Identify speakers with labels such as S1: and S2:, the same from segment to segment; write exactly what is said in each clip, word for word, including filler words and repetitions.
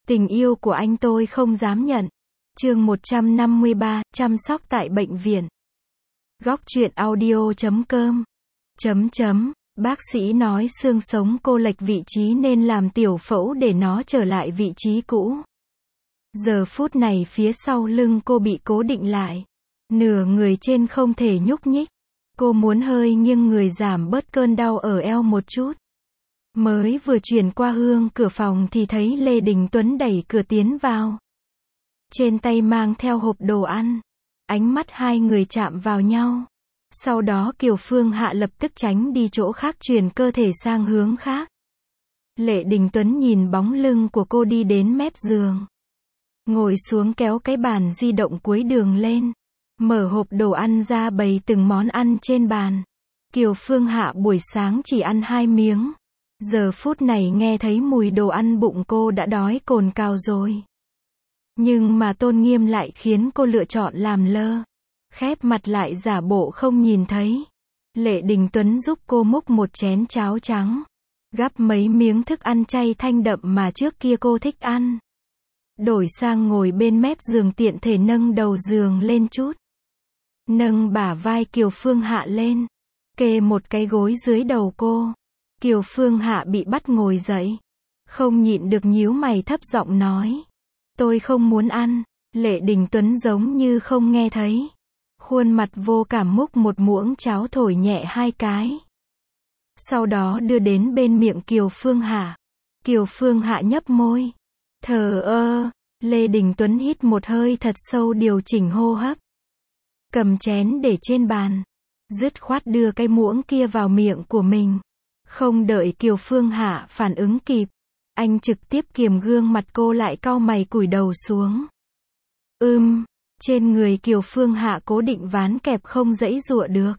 S1: Tình yêu của anh tôi không dám nhận. Chương một trăm năm mươi ba, chăm sóc tại bệnh viện. Góc truyện audio chấm com. Chấm chấm, bác sĩ nói xương sống cô lệch vị trí nên làm tiểu phẫu để nó trở lại vị trí cũ. Giờ phút này phía sau lưng cô bị cố định lại. Nửa người trên không thể nhúc nhích. Cô muốn hơi nghiêng người giảm bớt cơn đau ở eo một chút. Mới vừa chuyển qua hương cửa phòng thì thấy Lê Đình Tuấn đẩy cửa tiến vào. Trên tay mang theo hộp đồ ăn. Ánh mắt hai người chạm vào nhau. Sau đó Kiều Phương Hạ lập tức tránh đi chỗ khác, chuyển cơ thể sang hướng khác. Lê Đình Tuấn nhìn bóng lưng của cô đi đến mép giường. Ngồi xuống kéo cái bàn di động cuối đường lên. Mở hộp đồ ăn ra bày từng món ăn trên bàn. Kiều Phương Hạ buổi sáng chỉ ăn hai miếng. Giờ phút này nghe thấy mùi đồ ăn bụng cô đã đói cồn cào rồi. Nhưng mà tôn nghiêm lại khiến cô lựa chọn làm lơ. Khép mặt lại giả bộ không nhìn thấy. Lê Đình Tuấn giúp cô múc một chén cháo trắng. Gắp mấy miếng thức ăn chay thanh đậm mà trước kia cô thích ăn. Đổi sang ngồi bên mép giường, tiện thể nâng đầu giường lên chút. Nâng bả vai Kiều Phương Hạ lên. Kê một cái gối dưới đầu cô. Kiều Phương Hạ bị bắt ngồi dậy. Không nhịn được nhíu mày thấp giọng nói. Tôi không muốn ăn. Lê Đình Tuấn giống như không nghe thấy. Khuôn mặt vô cảm múc một muỗng cháo thổi nhẹ hai cái. Sau đó đưa đến bên miệng Kiều Phương Hạ. Kiều Phương Hạ nhấp môi. Thờ ơ. Lê Đình Tuấn hít một hơi thật sâu, điều chỉnh hô hấp. Cầm chén để trên bàn. Dứt khoát đưa cái muỗng kia vào miệng của mình. Không đợi Kiều Phương Hạ phản ứng kịp. Anh trực tiếp kiềm gương mặt cô lại, cau mày cúi đầu xuống. Ưm, trên người Kiều Phương Hạ cố định ván kẹp không giãy giụa được.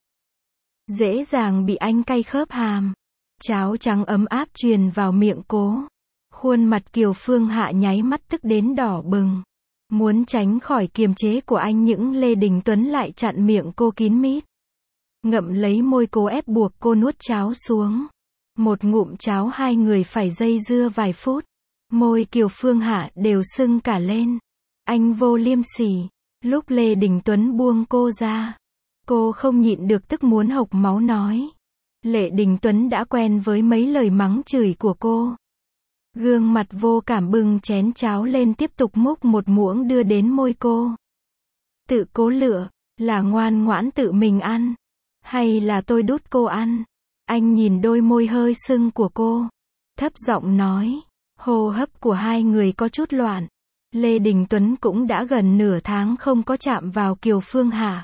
S1: Dễ dàng bị anh cay khớp hàm. Cháo trắng ấm áp truyền vào miệng cô. Khuôn mặt Kiều Phương Hạ nháy mắt tức đến đỏ bừng. Muốn tránh khỏi kiềm chế của anh, những Lê Đình Tuấn lại chặn miệng cô kín mít. Ngậm lấy môi cố ép buộc cô nuốt cháo xuống. Một ngụm cháo hai người phải dây dưa vài phút. Môi Kiều Phương Hạ đều sưng cả lên. Anh vô liêm sỉ. Lúc Lê Đình Tuấn buông cô ra, cô không nhịn được tức muốn hộc máu nói. Lê Đình Tuấn đã quen với mấy lời mắng chửi của cô. Gương mặt vô cảm bưng chén cháo lên, tiếp tục múc một muỗng đưa đến môi cô. Tự cố lựa, là ngoan ngoãn tự mình ăn, hay là tôi đút cô ăn? Anh nhìn đôi môi hơi sưng của cô, thấp giọng nói. Hô hấp của hai người có chút loạn. Lê Đình Tuấn cũng đã gần nửa tháng không có chạm vào Kiều Phương Hạ.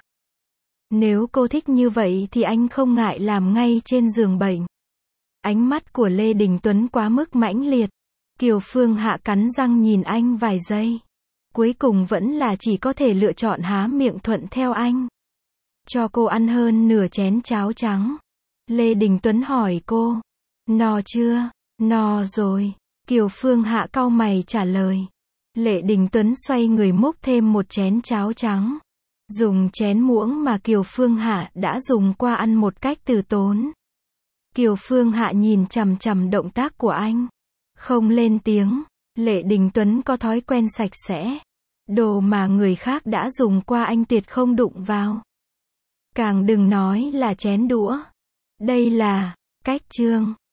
S1: Nếu cô thích như vậy thì anh không ngại làm ngay trên giường bệnh. Ánh mắt của Lê Đình Tuấn quá mức mãnh liệt. Kiều Phương Hạ cắn răng nhìn anh vài giây. Cuối cùng vẫn là chỉ có thể lựa chọn há miệng thuận theo anh. Cho cô ăn hơn nửa chén cháo trắng. Lê Đình Tuấn hỏi cô. No chưa? No rồi. Kiều Phương Hạ cau mày trả lời. Lê Đình Tuấn xoay người múc thêm một chén cháo trắng. Dùng chén muỗng mà Kiều Phương Hạ đã dùng qua ăn một cách từ tốn. Kiều Phương Hạ nhìn chằm chằm động tác của anh. Không lên tiếng. Lê Đình Tuấn có thói quen sạch sẽ. Đồ mà người khác đã dùng qua anh tuyệt không đụng vào. Càng đừng nói là chén đũa. Đây là cách trương.